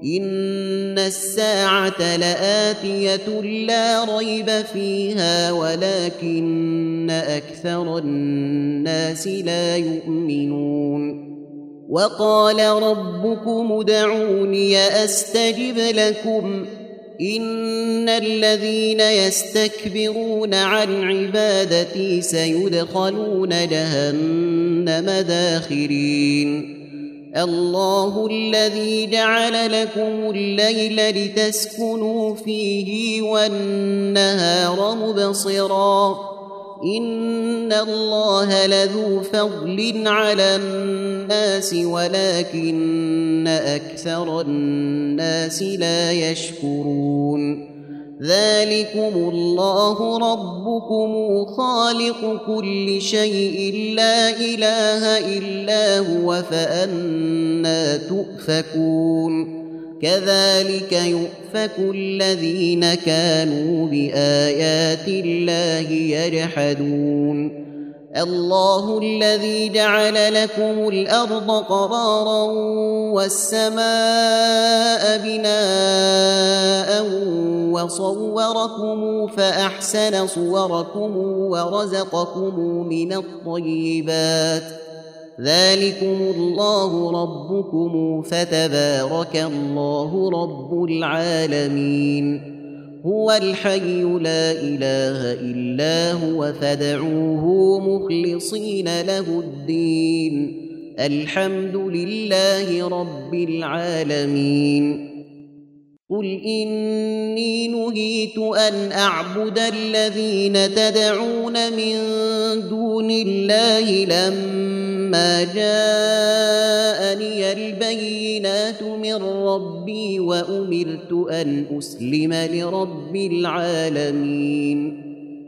إن الساعة لآتية لا ريب فيها ولكن أكثر الناس لا يؤمنون وقال ربكم ادعوني أستجب لكم إن الذين يستكبرون عن عبادتي سيدخلون جهنم داخرين الله الذي جعل لكم الليل لتسكنوا فيه والنهار مبصرا إن الله لذو فضل على الناس ولكن أكثر الناس لا يشكرون ذلكم الله ربكم خالق كل شيء لا إله إلا هو فأنى تؤفكون كذلك يؤفك الذين كانوا بآيات الله يجحدون الله الذي جعل لكم الأرض قرارا والسماء بناء وصوركم فأحسن صوركم ورزقكم من الطيبات ذلكم الله ربكم فتبارك الله رب العالمين هو الحي لا إله إلا هو فادعوه مخلصين له الدين الحمد لله رب العالمين قل إني نهيت أن أعبد الذين تدعون من دون الله لما جاءني البينات من ربي وأمرت أن أسلم لرب العالمين